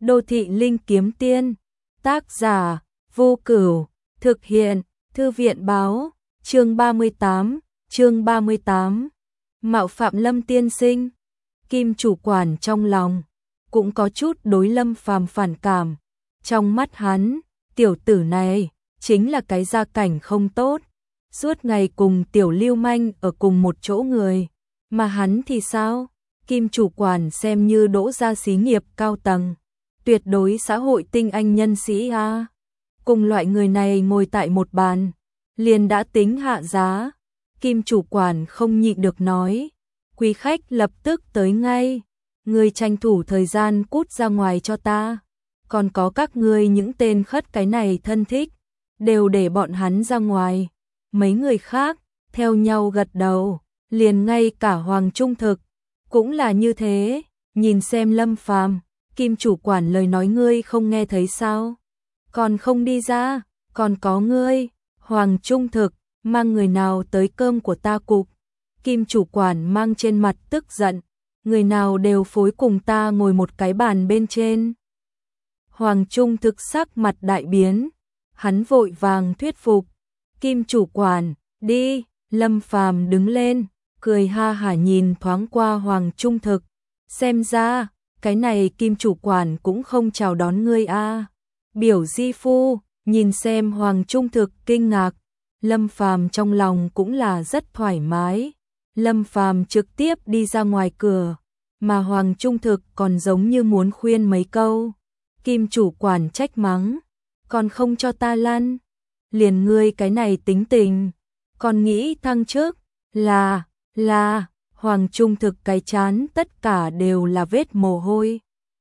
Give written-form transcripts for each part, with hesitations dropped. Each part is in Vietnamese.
Đô thị linh kiếm tiên, tác giả Vô Cửu, thực hiện Thư viện báo, chương 38, mạo phạm Lâm tiên sinh. Kim chủ quản trong lòng cũng có chút đối Lâm Phàm phản cảm, trong mắt hắn, tiểu tử này chính là cái gia cảnh không tốt, suốt ngày cùng tiểu lưu manh ở cùng một chỗ người, mà hắn thì sao? Kim chủ quản xem như đỗ gia xí nghiệp cao tầng, tuyệt đối xã hội tinh anh nhân sĩ a. Cùng loại người này ngồi tại một bàn, liền đã tính hạ giá. Kim chủ quản không nhịn được nói, quý khách lập tức tới ngay, người tranh thủ thời gian cút ra ngoài cho ta. Còn có các ngươi những tên khất cái này thân thích, đều để bọn hắn ra ngoài. Mấy người khác theo nhau gật đầu, liền ngay cả Hoàng Trung Thực cũng là như thế. Nhìn xem Lâm Phàm, Kim chủ quản lời nói ngươi không nghe thấy sao? Còn không đi ra, còn có ngươi, Hoàng Trung Thực, mang người nào tới cơm của ta cục? Kim chủ quản mang trên mặt tức giận, người nào đều phối cùng ta ngồi một cái bàn bên trên. Hoàng Trung Thực sắc mặt đại biến, hắn vội vàng thuyết phục, Kim chủ quản, đi. Lâm Phàm đứng lên, cười ha hả nhìn thoáng qua Hoàng Trung Thực, xem ra cái này Kim chủ quản cũng không chào đón ngươi a. Biểu di phu, nhìn xem Hoàng Trung Thực kinh ngạc, Lâm Phàm trong lòng cũng là rất thoải mái. Lâm Phàm trực tiếp đi ra ngoài cửa, mà Hoàng Trung Thực còn giống như muốn khuyên mấy câu. Kim chủ quản trách mắng, còn không cho ta lăn, liền ngươi cái này tính tình, còn nghĩ thăng chức, là, Hoàng Trung Thực cái chán tất cả đều là vết mồ hôi.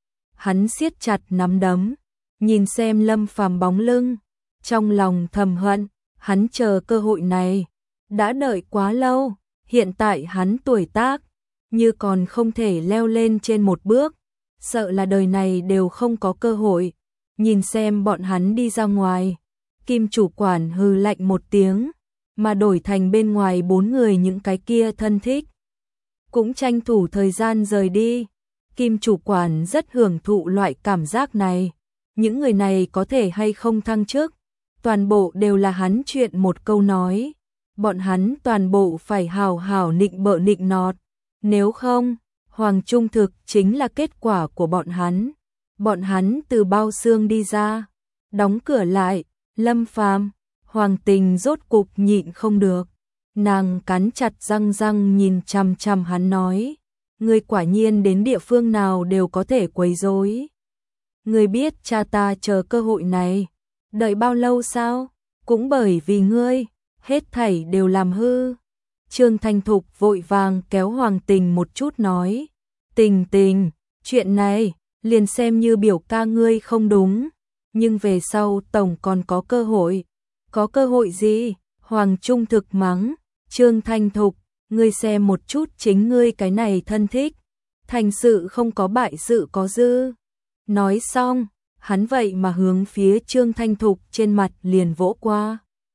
Hắn siết chặt nắm đấm, nhìn xem Lâm Phàm bóng lưng, trong lòng thầm hận, hắn chờ cơ hội này, đã đợi quá lâu, hiện tại hắn tuổi tác, như còn không thể leo lên trên một bước, sợ là đời này đều không có cơ hội. Nhìn xem bọn hắn đi ra ngoài, Kim chủ quản hừ lạnh một tiếng, mà đổi thành bên ngoài bốn người những cái kia thân thích cũng tranh thủ thời gian rời đi. Kim chủ quản rất hưởng thụ loại cảm giác này, những người này có thể hay không thăng chức, toàn bộ đều là hắn chuyện một câu nói, bọn hắn toàn bộ phải hào hào nịnh bợ nịnh nọt, nếu không, Hoàng Trung Thực chính là kết quả của bọn hắn. Bọn hắn từ bao xương đi ra, đóng cửa lại, Lâm Phàm, Hoàng Tình rốt cục nhịn không được, nàng cắn chặt răng nhìn chằm chằm hắn nói, ngươi quả nhiên đến địa phương nào đều có thể quấy rối. Ngươi biết cha ta chờ cơ hội này, đợi bao lâu sao? Cũng bởi vì ngươi, hết thảy đều làm hư. Trương Thanh Thục vội vàng kéo Hoàng Tình một chút nói, Tình, chuyện này, liền xem như biểu ca ngươi không đúng, nhưng về sau tổng còn có cơ hội. Có cơ hội gì? Hoàng Trung Thực mắng, Trương Thanh Thục, ngươi xem một chút chính ngươi cái này thân thích, thành sự không có bại sự có dư. Nói xong, hắn vậy mà hướng phía Trương Thanh Thục trên mặt liền vỗ qua.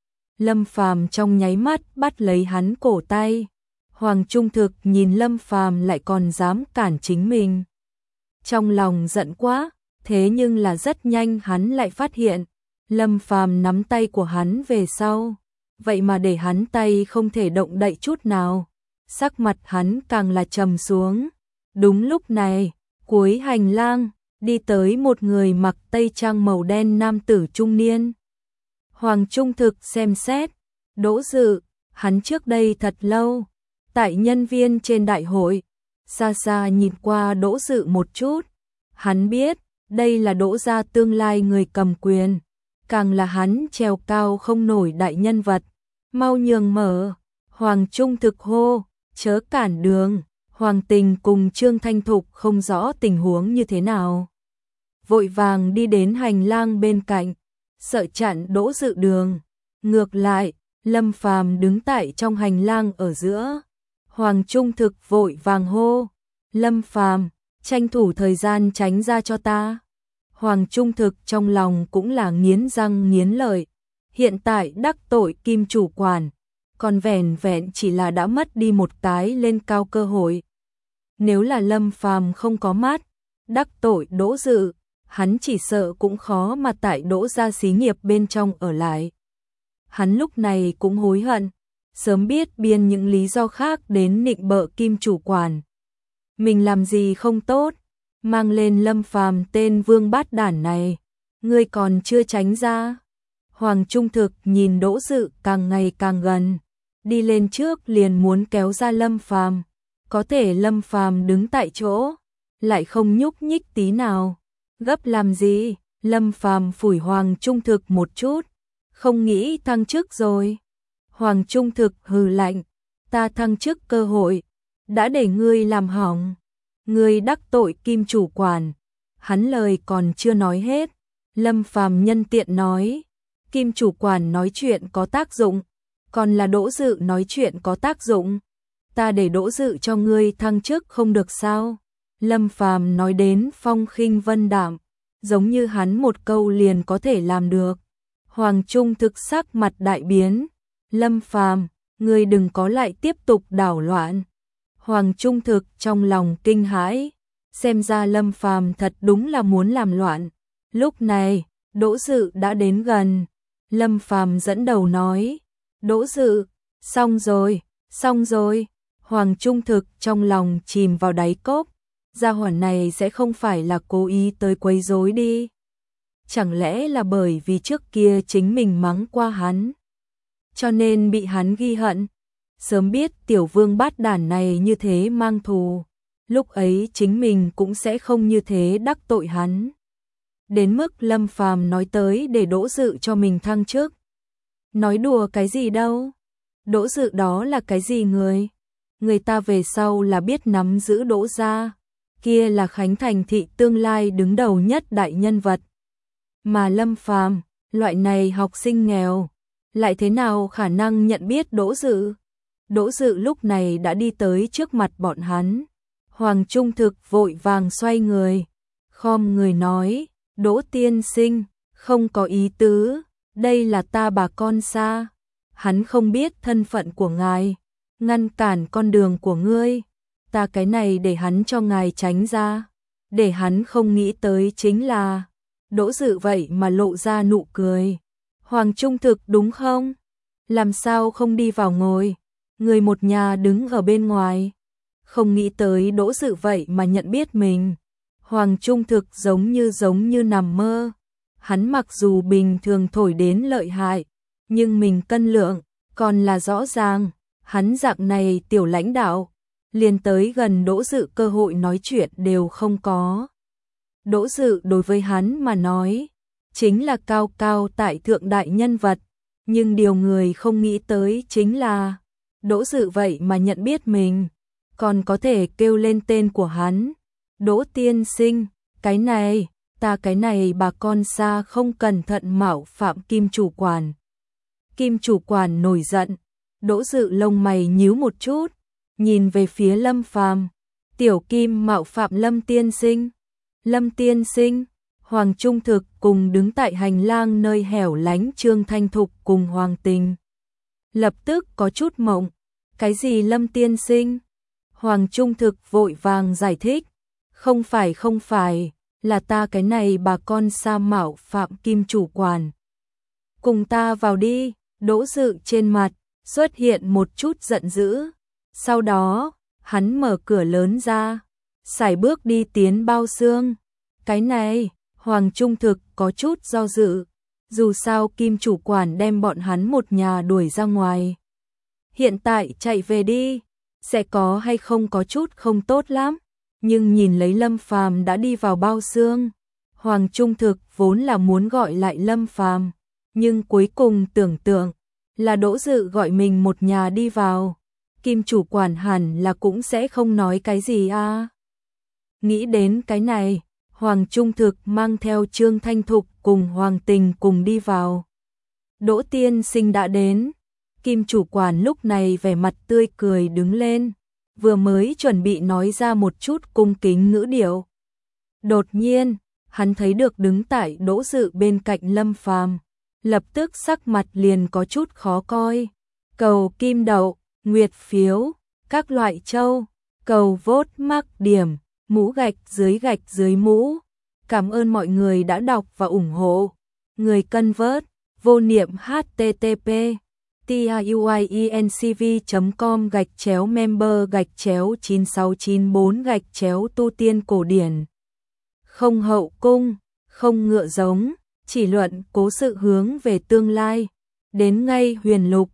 Lâm Phàm trong nháy mắt bắt lấy hắn cổ tay. Hoàng Trung Thực nhìn Lâm Phàm lại còn dám cản chính mình, trong lòng giận quá, thế nhưng là rất nhanh hắn lại phát hiện, Lâm Phàm nắm tay của hắn về sau, vậy mà để hắn tay không thể động đậy chút nào, sắc mặt hắn càng là trầm xuống. Đúng lúc này, cuối hành lang, đi tới một người mặc tây trang màu đen nam tử trung niên. Hoàng Trung Thực xem xét, Đỗ Dự, hắn trước đây thật lâu, tại nhân viên trên đại hội, xa xa nhìn qua Đỗ Dự một chút, hắn biết, đây là Đỗ gia tương lai người cầm quyền, càng là hắn trèo cao không nổi đại nhân vật, mau nhường mở. Hoàng Trung Thực hô, chớ cản đường. Hoàng Tình cùng Trương Thanh Thục không rõ tình huống như thế nào, vội vàng đi đến hành lang bên cạnh, sợ chặn Đỗ Dự đường. Ngược lại, Lâm Phàm đứng tại trong hành lang ở giữa. Hoàng Trung Thực vội vàng hô, Lâm Phàm, tranh thủ thời gian tránh ra cho ta. Hoàng Trung Thực trong lòng cũng là nghiến răng nghiến lợi, hiện tại đắc tội Kim chủ quản, còn vẻn chỉ là đã mất đi một cái lên cao cơ hội. Nếu là Lâm Phàm không có mắt, đắc tội Đỗ Dự, hắn chỉ sợ cũng khó mà tại Đỗ gia xí nghiệp bên trong ở lại. Hắn lúc này cũng hối hận, sớm biết biên những lý do khác đến nịnh bợ Kim chủ quản. Mình làm gì không tốt, mang lên Lâm Phàm tên vương bát đản này, ngươi còn chưa tránh ra. Hoàng Trung Thực nhìn Đỗ Dự càng ngày càng gần, đi lên trước liền muốn kéo ra Lâm Phàm, có thể Lâm Phàm đứng tại chỗ, lại không nhúc nhích tí nào. Gấp làm gì? Lâm Phàm phủi Hoàng Trung Thực một chút, không nghĩ thăng chức rồi. Hoàng Trung Thực hừ lạnh, ta thăng chức cơ hội đã để ngươi làm hỏng. Ngươi đắc tội Kim chủ quản. Hắn lời còn chưa nói hết, Lâm Phàm nhân tiện nói, Kim chủ quản nói chuyện có tác dụng, còn là Đỗ Dự nói chuyện có tác dụng. Ta để Đỗ Dự cho ngươi thăng chức không được sao? Lâm Phàm nói đến phong khinh vân đạm, giống như hắn một câu liền có thể làm được. Hoàng Trung Thực sắc mặt đại biến, Lâm Phàm, ngươi đừng có lại tiếp tục đảo loạn. Hoàng Trung Thực trong lòng kinh hãi, xem ra Lâm Phàm thật đúng là muốn làm loạn. Lúc này, Đỗ Dự đã đến gần, Lâm Phàm dẫn đầu nói, Đỗ Dự, xong rồi, xong rồi. Hoàng Trung Thực trong lòng chìm vào đáy cốc, gia hỏa này sẽ không phải là cố ý tới quấy rối đi. Chẳng lẽ là bởi vì trước kia chính mình mắng qua hắn, cho nên bị hắn ghi hận. Sớm biết tiểu vương bát đản này như thế mang thù, lúc ấy chính mình cũng sẽ không như thế đắc tội hắn. Đến mức Lâm Phàm nói tới để Đỗ Dự cho mình thăng chức. Nói đùa cái gì đâu, Đỗ Dự đó là cái gì người? Người ta về sau là biết nắm giữ Đỗ gia, kia là Khánh Thành thị tương lai đứng đầu nhất đại nhân vật. Mà Lâm Phàm, loại này học sinh nghèo, lại thế nào khả năng nhận biết Đỗ Dự? Đỗ Dự lúc này đã đi tới trước mặt bọn hắn. Hoàng Trung Thực vội vàng xoay người, khom người nói, Đỗ tiên sinh, không có ý tứ, đây là ta bà con xa. Hắn không biết thân phận của ngài, ngăn cản con đường của ngươi, ta cái này để hắn cho ngài tránh ra. Để hắn không nghĩ tới chính là, Đỗ Dự vậy mà lộ ra nụ cười. Hoàng Trung Thực đúng không? Làm sao không đi vào ngồi? Người một nhà đứng ở bên ngoài. Không nghĩ tới Đỗ Dự vậy mà nhận biết mình. Hoàng Trung Thực giống như nằm mơ. Hắn mặc dù bình thường thổi đến lợi hại, nhưng mình cân lượng, còn là rõ ràng. Hắn dạng này tiểu lãnh đạo, liền tới gần Đỗ Dự cơ hội nói chuyện đều không có. Đỗ Dự đối với hắn mà nói, chính là cao cao tại thượng đại nhân vật, nhưng điều người không nghĩ tới chính là, Đỗ Dự vậy mà nhận biết mình, còn có thể kêu lên tên của hắn. Đỗ tiên sinh, cái này, ta cái này bà con xa không cẩn thận mạo phạm Kim chủ quản. Kim chủ quản nổi giận, Đỗ Dự lông mày nhíu một chút, nhìn về phía Lâm Phàm, tiểu Kim mạo phạm Lâm tiên sinh. Lâm tiên sinh, Hoàng Trung Thực cùng đứng tại hành lang nơi hẻo lánh Trương Thanh Thục cùng Hoàng Tình. Lập tức có chút mộng, cái gì Lâm tiên sinh? Hoàng Trung Thực vội vàng giải thích, không phải, là ta cái này bà con sa mạo phạm Kim chủ quản. Cùng ta vào đi. Đỗ Dự trên mặt xuất hiện một chút giận dữ, sau đó hắn mở cửa lớn ra, sải bước đi tiến bao xương. Cái này, Hoàng Trung Thực có chút do dự, dù sao Kim chủ quản đem bọn hắn một nhà đuổi ra ngoài. Hiện tại chạy về đi, sẽ có hay không có chút không tốt lắm, nhưng nhìn lấy Lâm Phàm đã đi vào bao xương, Hoàng Trung Thực vốn là muốn gọi lại Lâm Phàm, nhưng cuối cùng tưởng tượng là Đỗ Dự gọi mình một nhà đi vào, Kim chủ quản hẳn là cũng sẽ không nói cái gì à. Nghĩ đến cái này, Hoàng Trung Thực mang theo Trương Thanh Thục cùng Hoàng Tình cùng đi vào. Đỗ tiên sinh đã đến. Kim chủ quản lúc này vẻ mặt tươi cười đứng lên, vừa mới chuẩn bị nói ra một chút cung kính ngữ điệu. Đột nhiên, hắn thấy được đứng tại Đỗ Dự bên cạnh Lâm Phàm, lập tức sắc mặt liền có chút khó coi. Cầu kim đậu, nguyệt phiếu, các loại châu, cầu vote mắc điểm, mũ gạch dưới mũ. Cảm ơn mọi người đã đọc và ủng hộ. Người Convert, vô niệm http tiuinc.com/member/9694/tu tiên cổ điển. Không hậu cung, không ngựa giống, chỉ luận cố sự hướng về tương lai. Đến ngay huyền lục,